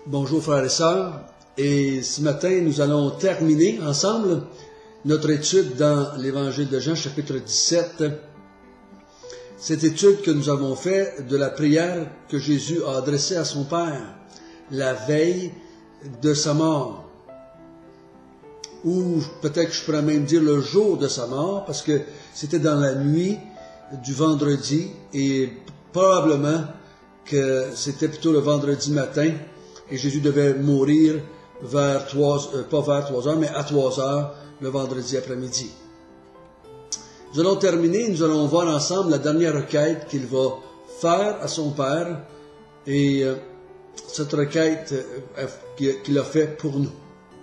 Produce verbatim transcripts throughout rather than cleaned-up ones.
Bonjour frères et sœurs, et ce matin nous allons terminer ensemble notre étude dans l'Évangile de Jean chapitre dix-sept. Cette étude que nous avons faite de la prière que Jésus a adressée à son Père la veille de sa mort. Ou peut-être que je pourrais même dire le jour de sa mort, parce que c'était dans la nuit du vendredi et probablement que c'était plutôt le vendredi matin et Jésus devait mourir vers trois, euh, pas vers trois heures, mais à trois heures le vendredi après-midi. Nous allons terminer, nous allons voir ensemble la dernière requête qu'il va faire à son Père et euh, cette requête euh, qu'il a fait pour nous.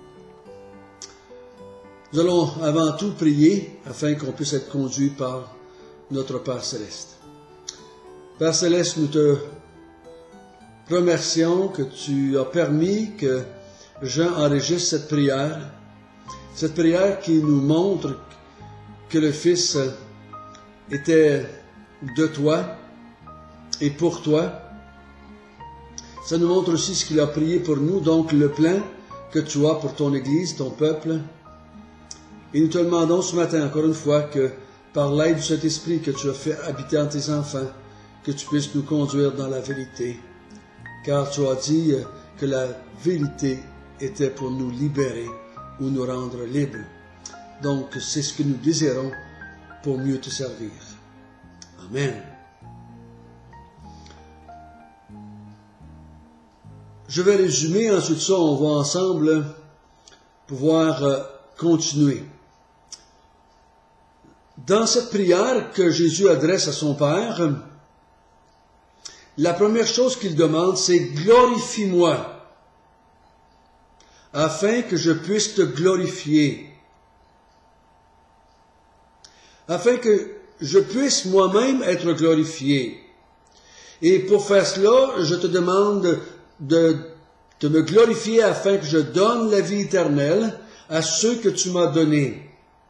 Nous allons avant tout prier afin qu'on puisse être conduit par notre Père Céleste. Père Céleste, nous te remercions que tu as permis que Jean enregistre cette prière, cette prière qui nous montre que le Fils était de toi et pour toi. Ça nous montre aussi ce qu'il a prié pour nous, donc le plan que tu as pour ton Église, ton peuple. Et nous te demandons ce matin, encore une fois, que par l'aide de cet esprit que tu as fait habiter en tes enfants, que tu puisses nous conduire dans la vérité. Car tu as dit que la vérité était pour nous libérer ou nous rendre libres. Donc c'est ce que nous désirons pour mieux te servir. Amen. Je vais résumer, ensuite ça on va ensemble pouvoir continuer. Dans cette prière que Jésus adresse à son Père, la première chose qu'il demande, c'est « Glorifie-moi, afin que je puisse te glorifier. » Afin que je puisse moi-même être glorifié. Et pour faire cela, je te demande de, de me glorifier afin que je donne la vie éternelle à ceux que tu m'as donnés.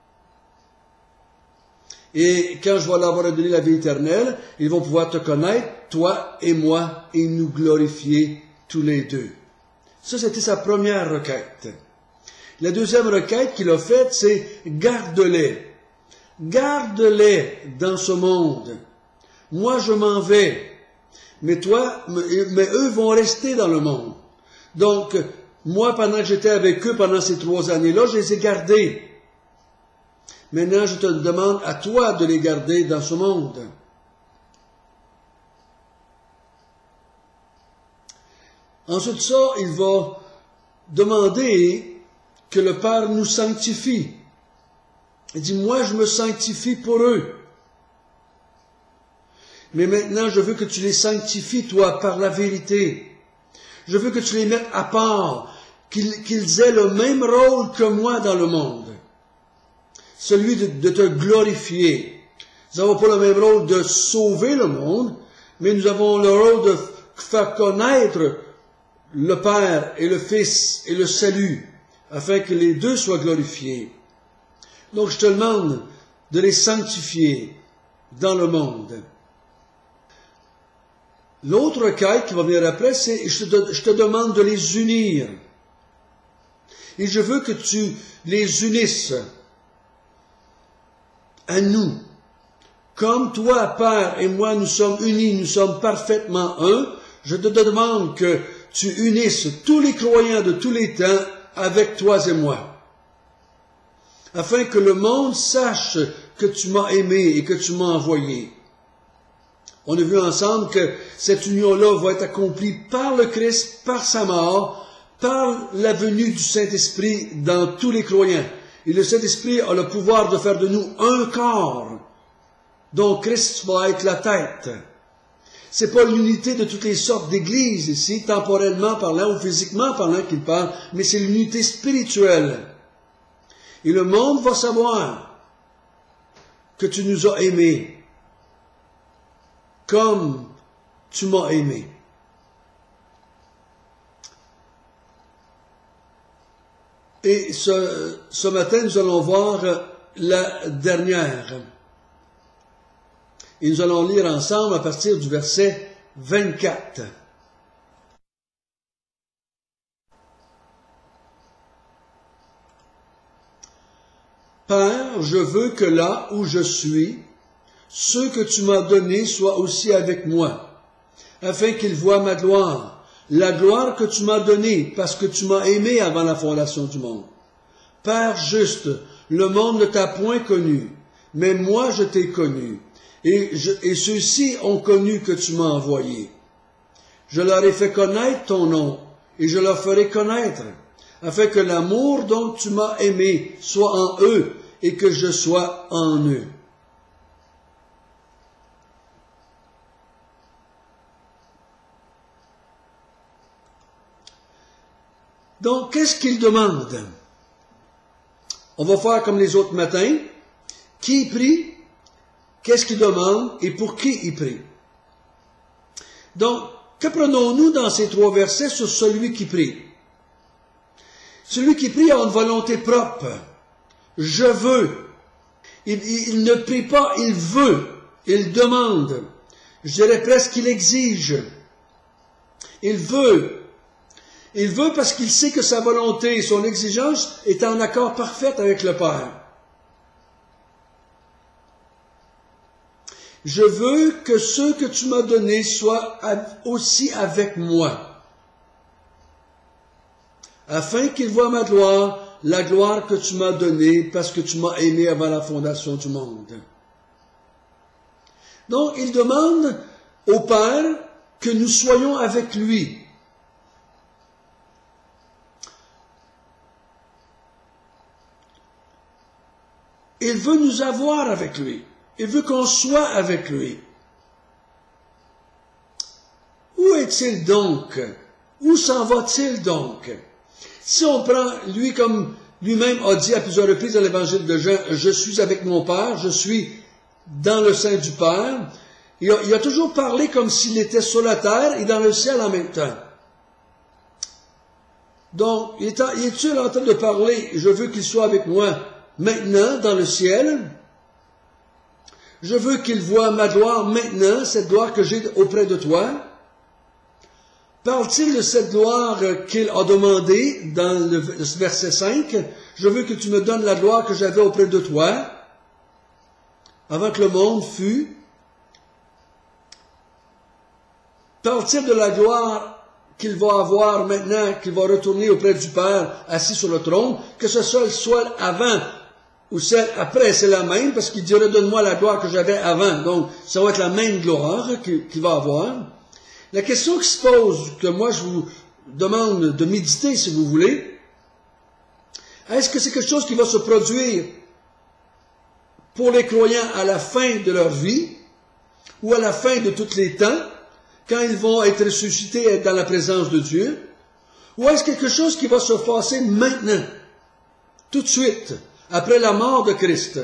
Et quand je vais leur avoir donné la vie éternelle, ils vont pouvoir te connaître, toi et moi, et nous glorifier tous les deux. Ça, c'était sa première requête. La deuxième requête qu'il a faite, c'est « Garde-les. Garde-les dans ce monde. Moi, je m'en vais. Mais toi, mais eux vont rester dans le monde. Donc, moi, pendant que j'étais avec eux, pendant ces trois années-là, je les ai gardés. Maintenant, je te demande à toi de les garder dans ce monde. » Ensuite ça, il va demander que le Père nous sanctifie. Il dit, moi je me sanctifie pour eux. Mais maintenant, je veux que tu les sanctifies, toi, par la vérité. Je veux que tu les mettes à part, qu'ils qu'ils aient le même rôle que moi dans le monde. Celui de, de te glorifier. Nous n'avons pas le même rôle de sauver le monde, mais nous avons le rôle de faire connaître le Père et le Fils et le salut, afin que les deux soient glorifiés. Donc je te demande de les sanctifier dans le monde. L'autre requête qui va venir après, c'est je te, je te demande de les unir. Et je veux que tu les unisses à nous. Comme toi, Père, et moi, nous sommes unis, nous sommes parfaitement un, je te demande que tu unisses tous les croyants de tous les temps avec toi et moi, afin que le monde sache que tu m'as aimé et que tu m'as envoyé. On a vu ensemble que cette union-là va être accomplie par le Christ, par sa mort, par la venue du Saint-Esprit dans tous les croyants. Et le Saint-Esprit a le pouvoir de faire de nous un corps, dont Christ va être la tête. C'est pas l'unité de toutes les sortes d'églises ici, temporellement parlant ou physiquement parlant qu'il parle, mais c'est l'unité spirituelle. Et le monde va savoir que tu nous as aimés, comme tu m'as aimé. Et ce, ce matin, nous allons voir la dernière. Et nous allons lire ensemble à partir du verset vingt-quatre. Père, je veux que là où je suis, ceux que tu m'as donnés soient aussi avec moi, afin qu'ils voient ma gloire, la gloire que tu m'as donnée, parce que tu m'as aimé avant la fondation du monde. Père juste, le monde ne t'a point connu, mais moi je t'ai connu, et, je, et ceux-ci ont connu que tu m'as envoyé. Je leur ai fait connaître ton nom, et je leur ferai connaître, afin que l'amour dont tu m'as aimé soit en eux, et que je sois en eux. Donc, qu'est-ce qu'il demande? On va faire comme les autres matins. Qui prie? Qu'est-ce qu'il demande? Et pour qui il prie? Donc, qu'apprenons-nous dans ces trois versets sur celui qui prie? Celui qui prie a une volonté propre. Je veux. Il, il, il ne prie pas, il veut. Il demande. Je dirais presque qu'il exige. Il veut. Il veut parce qu'il sait que sa volonté, son exigence est en accord parfait avec le Père. Je veux que ceux que tu m'as donnés soient aussi avec moi, afin qu'ils voient ma gloire, la gloire que tu m'as donnée, parce que tu m'as aimé avant la fondation du monde. Donc, il demande au Père que nous soyons avec lui. Il veut nous avoir avec lui. Il veut qu'on soit avec lui. Où est-il donc? Où s'en va-t-il donc? Si on prend lui comme lui-même a dit à plusieurs reprises dans l'évangile de Jean, je suis avec mon Père, je suis dans le sein du Père. Il a, il a toujours parlé comme s'il était sur la terre et dans le ciel en même temps. Donc, il est, il est-il en train de parler, je veux qu'il soit avec moi maintenant dans le ciel? Je veux qu'il voie ma gloire maintenant, cette gloire que j'ai auprès de toi. Parle-t-il de cette gloire qu'il a demandée dans le verset cinq? Je veux que tu me donnes la gloire que j'avais auprès de toi, avant que le monde fût. Parle-t-il de la gloire qu'il va avoir maintenant, qu'il va retourner auprès du Père, assis sur le trône, que ce soit, soit avant ou celle après, c'est la même, parce qu'il dit, redonne-moi la gloire que j'avais avant. Donc, ça va être la même gloire qu'il va avoir. La question qui se pose, que moi je vous demande de méditer si vous voulez, est-ce que c'est quelque chose qui va se produire pour les croyants à la fin de leur vie, ou à la fin de tous les temps, quand ils vont être ressuscités et être dans la présence de Dieu, ou est-ce quelque chose qui va se passer maintenant, tout de suite, après la mort de Christ?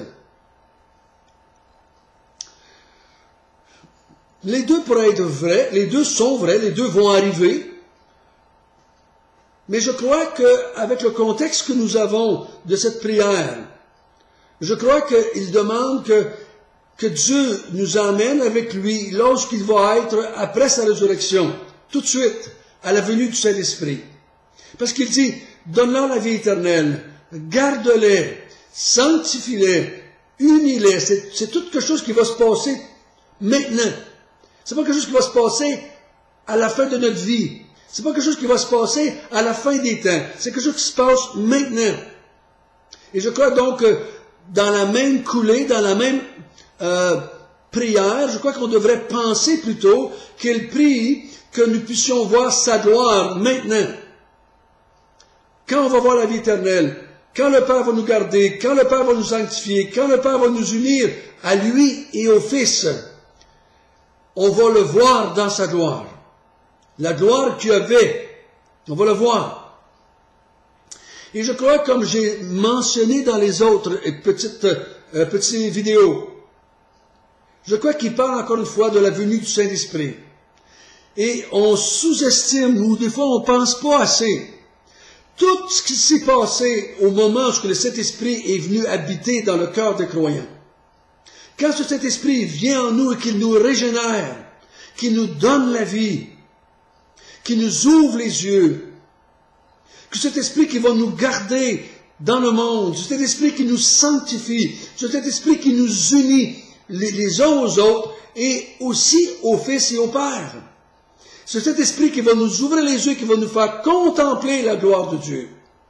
Les deux pourraient être vrais, les deux sont vrais, les deux vont arriver. Mais je crois qu'avec le contexte que nous avons de cette prière, je crois qu'il demande que, que Dieu nous emmène avec lui lorsqu'il va être après sa résurrection, tout de suite, à la venue du Saint-Esprit. Parce qu'il dit, donne-leur la vie éternelle, garde-les, sanctifie-les, unis-les. C'est toute quelque chose qui va se passer maintenant. C'est pas quelque chose qui va se passer à la fin de notre vie. C'est pas quelque chose qui va se passer à la fin des temps. C'est quelque chose qui se passe maintenant. Et je crois donc que dans la même coulée, dans la même euh, prière, je crois qu'on devrait penser plutôt qu'il prie que nous puissions voir sa gloire maintenant. Quand on va voir la vie éternelle, quand le Père va nous garder, quand le Père va nous sanctifier, quand le Père va nous unir à lui et au Fils, on va le voir dans sa gloire. La gloire qu'il avait, on va le voir. Et je crois, comme j'ai mentionné dans les autres petites, euh, petites vidéos, je crois qu'il parle encore une fois de la venue du Saint-Esprit. Et on sous-estime, ou des fois on ne pense pas assez, tout ce qui s'est passé au moment où le Saint-Esprit est venu habiter dans le cœur des croyants. Quand ce Saint-Esprit vient en nous et qu'il nous régénère, qu'il nous donne la vie, qu'il nous ouvre les yeux, que cet Esprit qui va nous garder dans le monde, c'est cet esprit qui nous sanctifie, c'est cet esprit qui nous unit les, les uns aux autres et aussi au Fils et au Père. C'est cet esprit qui va nous ouvrir les yeux, qui va nous faire contempler la gloire de Dieu.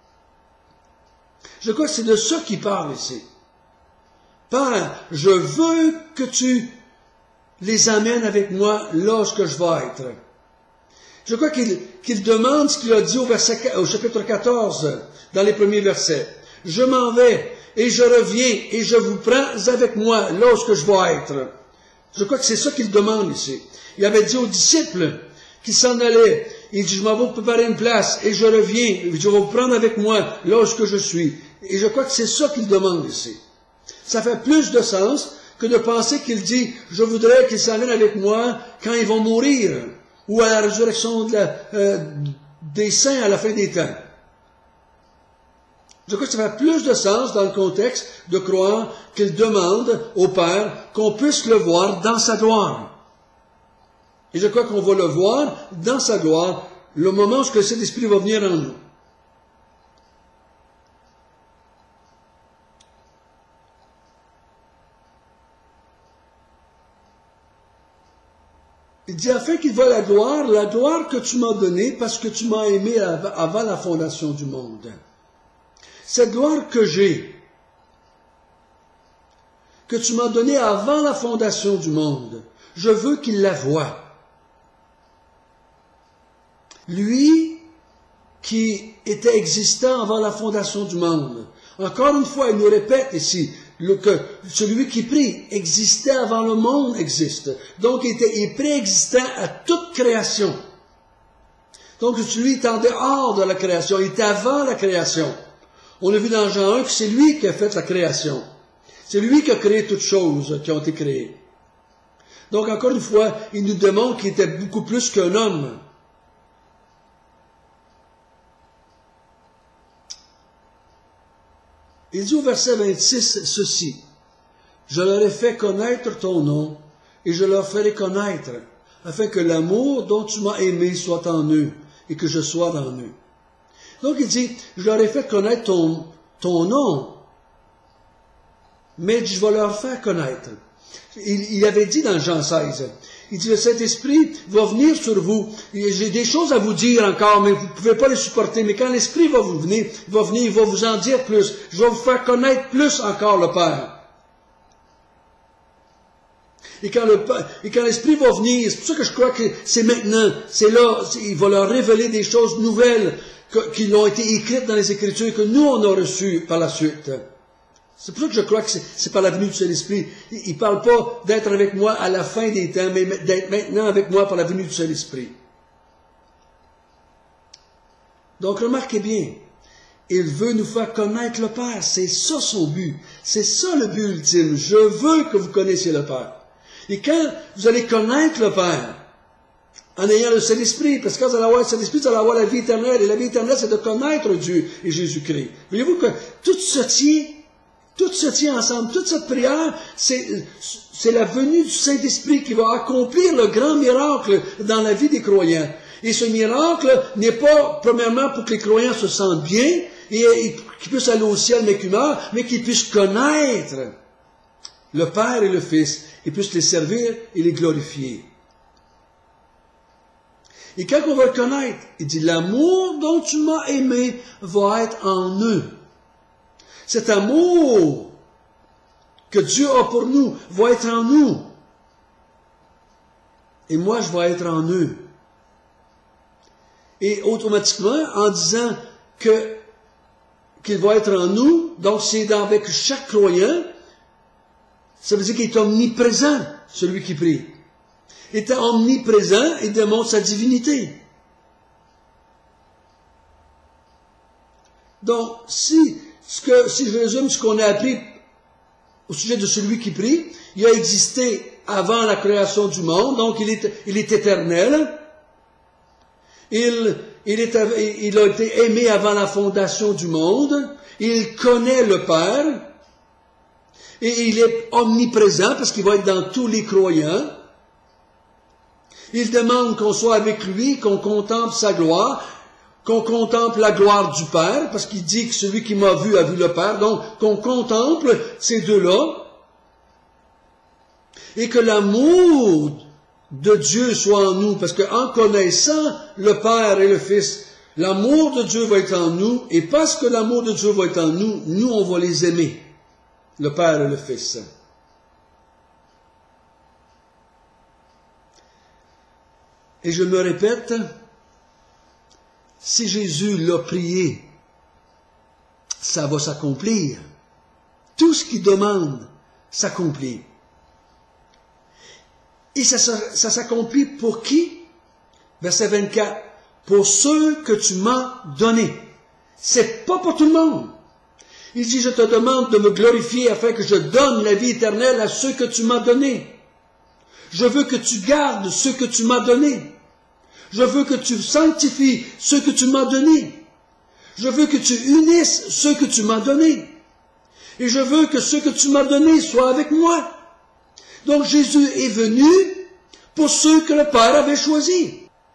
Je crois que c'est de ça qu'il parle ici. Père, je veux que tu les amènes avec moi lorsque je vais être. Je crois qu'il qu'il demande ce qu'il a dit au, verset, au chapitre quatorze, dans les premiers versets. Je m'en vais et je reviens et je vous prends avec moi lorsque je vais être. Je crois que c'est ça qu'il demande ici. Il avait dit aux disciples qu'il s'en allait. Il dit, je m'en vais préparer une place et je reviens. Je vais vous prendre avec moi lorsque je suis. Et je crois que c'est ça qu'il demande ici. Ça fait plus de sens que de penser qu'il dit, je voudrais qu'ils s'en viennent avec moi quand ils vont mourir, ou à la résurrection de la, euh, des saints à la fin des temps. Je crois que ça fait plus de sens dans le contexte de croire qu'il demande au Père qu'on puisse le voir dans sa gloire. Et je crois qu'on va le voir dans sa gloire le moment où cet esprit va venir en nous. Il dit, afin qu'il voie la gloire, la gloire que tu m'as donnée parce que tu m'as aimé avant la fondation du monde. Cette gloire que j'ai, que tu m'as donnée avant la fondation du monde, je veux qu'il la voie. Lui qui était existant avant la fondation du monde. Encore une fois, il nous répète ici, Le, que celui qui prie existait avant le monde existe. Donc, il, était, il est préexistant à toute création. Donc, celui est en dehors de la création. Il était avant la création. On a vu dans Jean un que c'est lui qui a fait la création. C'est lui qui a créé toutes choses qui ont été créées. Donc, encore une fois, il nous démontre qu'il était beaucoup plus qu'un homme. Il dit au verset vingt-six ceci, « Je leur ai fait connaître ton nom, et je leur ferai connaître, afin que l'amour dont tu m'as aimé soit en eux, et que je sois dans eux. » Donc il dit, « Je leur ai fait connaître ton, ton nom, mais je vais leur faire connaître. » Il, il avait dit dans Jean seize, il dit, « Le Saint-Esprit va venir sur vous. J'ai des choses à vous dire encore, mais vous ne pouvez pas les supporter. Mais quand l'Esprit va vous venir, il va venir, il va vous en dire plus. Je vais vous faire connaître plus encore le Père. » Et quand le et quand l'Esprit va venir, c'est pour ça que je crois que c'est maintenant, c'est là, il va leur révéler des choses nouvelles que, qui ont été écrites dans les Écritures, que nous, on a reçues par la suite. C'est pour ça que je crois que c'est par la venue du Saint-Esprit. Il ne parle pas d'être avec moi à la fin des temps, mais d'être maintenant avec moi par la venue du Saint-Esprit. Donc remarquez bien, il veut nous faire connaître le Père. C'est ça son but. C'est ça le but ultime. Je veux que vous connaissiez le Père. Et quand vous allez connaître le Père, en ayant le Saint-Esprit, parce que quand vous allez avoir le Saint-Esprit, vous allez avoir la vie éternelle. Et la vie éternelle, c'est de connaître Dieu et Jésus-Christ. Voyez-vous que tout se tient Tout se tient ensemble. Toute cette prière, c'est la venue du Saint-Esprit qui va accomplir le grand miracle dans la vie des croyants. Et ce miracle n'est pas, premièrement, pour que les croyants se sentent bien et, et qu'ils puissent aller au ciel avec humeur, mais qu'ils puissent connaître le Père et le Fils, et puissent les servir et les glorifier. Et quand on va le connaître, il dit, l'amour dont tu m'as aimé va être en eux. Cet amour que Dieu a pour nous va être en nous. Et moi, je vais être en eux. Et automatiquement, en disant que qu'il va être en nous, donc c'est avec chaque croyant, ça veut dire qu'il est omniprésent, celui qui prie. Étant omniprésent, il démontre sa divinité. Donc, si Ce que, si je résume ce qu'on a appris au sujet de celui qui prie, il a existé avant la création du monde, donc il est, il est éternel. Il, il, est, il a été aimé avant la fondation du monde. Il connaît le Père. Et il est omniprésent parce qu'il va être dans tous les croyants. Il demande qu'on soit avec lui, qu'on contemple sa gloire. qu'on contemple la gloire du Père, parce qu'il dit que celui qui m'a vu a vu le Père, donc qu'on contemple ces deux-là, et que l'amour de Dieu soit en nous, parce qu'en connaissant le Père et le Fils, l'amour de Dieu va être en nous, et parce que l'amour de Dieu va être en nous, nous on va les aimer, le Père et le Fils. Et je me répète, si Jésus l'a prié, ça va s'accomplir. Tout ce qu'il demande s'accomplit. Et ça, ça, ça s'accomplit pour qui? Verset vingt-quatre. Pour ceux que tu m'as donnés. C'est pas pour tout le monde. Il dit, je te demande de me glorifier afin que je donne la vie éternelle à ceux que tu m'as donnés. Je veux que tu gardes ceux que tu m'as donnés. Je veux que tu sanctifies ceux que tu m'as donnés. Je veux que tu unisses ceux que tu m'as donnés. Et je veux que ceux que tu m'as donnés soient avec moi. Donc Jésus est venu pour ceux que le Père avait choisis.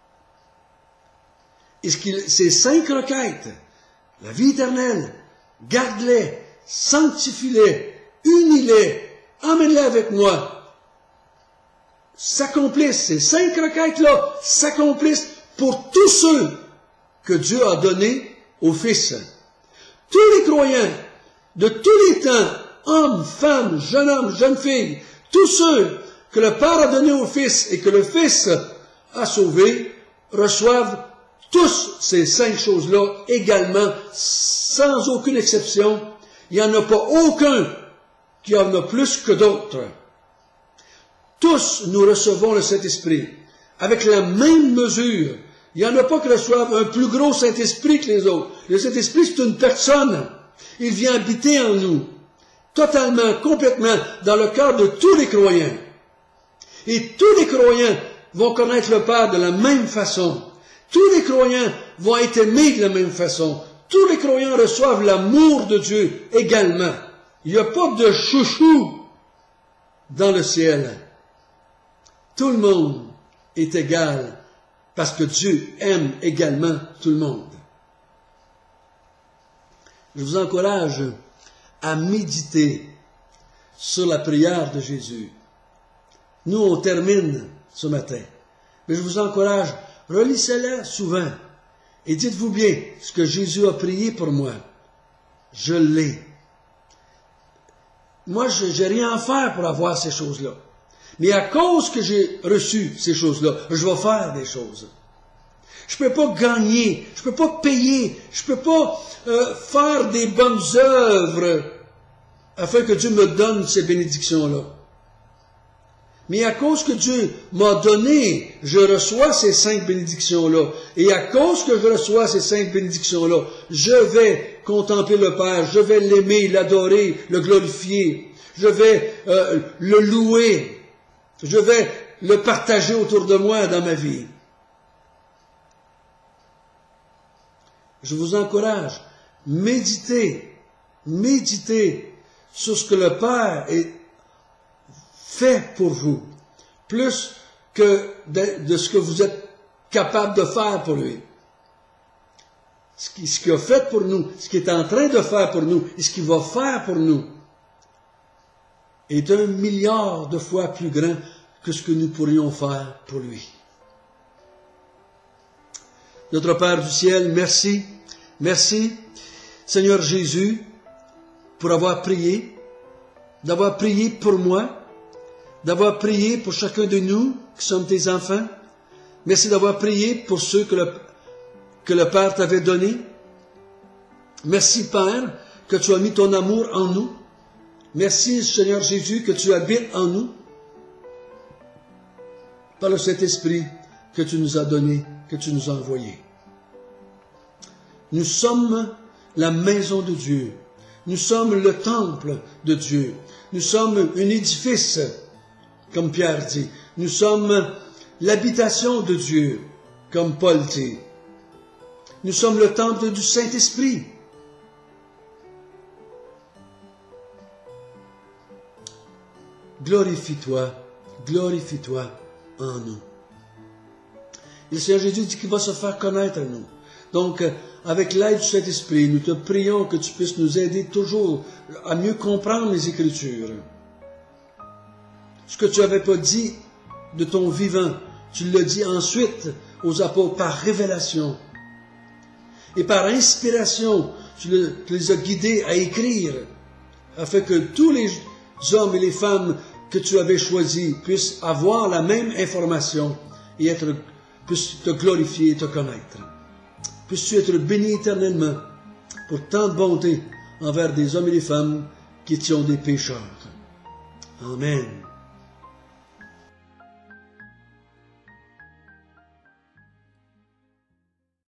Et ces cinq requêtes, la vie éternelle, garde-les, sanctifie-les, unis-les, emmène-les avec moi, s'accomplissent, ces cinq requêtes-là s'accomplissent pour tous ceux que Dieu a donnés au Fils. Tous les croyants, de tous les temps, hommes, femmes, jeunes hommes, jeunes filles, tous ceux que le Père a donnés au Fils et que le Fils a sauvés, reçoivent tous ces cinq choses-là également, sans aucune exception. Il n'y en a pas aucun qui en a plus que d'autres. Tous nous recevons le Saint-Esprit avec la même mesure. Il n'y en a pas qui reçoivent un plus gros Saint-Esprit que les autres. Le Saint-Esprit, c'est une personne. Il vient habiter en nous, totalement, complètement, dans le cœur de tous les croyants. Et tous les croyants vont connaître le Père de la même façon. Tous les croyants vont être aimés de la même façon. Tous les croyants reçoivent l'amour de Dieu également. Il n'y a pas de chouchou dans le ciel. Tout le monde est égal parce que Dieu aime également tout le monde. Je vous encourage à méditer sur la prière de Jésus. Nous, on termine ce matin. Mais je vous encourage, relisez-la souvent et dites-vous bien ce que Jésus a prié pour moi. Je l'ai. Moi, je n'ai rien à faire pour avoir ces choses-là. Mais à cause que j'ai reçu ces choses-là, je vais faire des choses. Je ne peux pas gagner, je ne peux pas payer, je ne peux pas euh, faire des bonnes œuvres afin que Dieu me donne ces bénédictions-là. Mais à cause que Dieu m'a donné, je reçois ces cinq bénédictions-là. Et à cause que je reçois ces cinq bénédictions-là, je vais contempler le Père, je vais l'aimer, l'adorer, le glorifier, je vais euh, le louer, je vais le partager autour de moi dans ma vie. Je vous encourage, méditez, méditez sur ce que le Père est fait pour vous, plus que de, de ce que vous êtes capable de faire pour lui. Ce qu'il ce qu'il a fait pour nous, ce qu'il est en train de faire pour nous, et ce qu'il va faire pour nous, est un milliard de fois plus grand que ce que nous pourrions faire pour lui. Notre Père du ciel, merci, merci, Seigneur Jésus, pour avoir prié, d'avoir prié pour moi, d'avoir prié pour chacun de nous qui sommes tes enfants. Merci d'avoir prié pour ceux que le, que le Père t'avait donnés. Merci, Père, que tu as mis ton amour en nous. Merci, Seigneur Jésus, que tu habites en nous par le Saint-Esprit que tu nous as donné, que tu nous as envoyé. Nous sommes la maison de Dieu. Nous sommes le temple de Dieu. Nous sommes un édifice, comme Pierre dit. Nous sommes l'habitation de Dieu, comme Paul dit. Nous sommes le temple du Saint-Esprit. Glorifie-toi, glorifie-toi en nous. Et le Seigneur Jésus dit qu'il va se faire connaître à nous. Donc, avec l'aide du Saint-Esprit, nous te prions que tu puisses nous aider toujours à mieux comprendre les Écritures. Ce que tu n'avais pas dit de ton vivant, tu l'as dit ensuite aux apôtres par révélation. Et par inspiration, tu, le, tu les as guidés à écrire, afin que tous les hommes et les femmes que tu avais choisis puissent avoir la même information et être, puissent te glorifier et te connaître. Puisses-tu être béni éternellement pour tant de bonté envers des hommes et des femmes qui étions des pécheurs. Amen.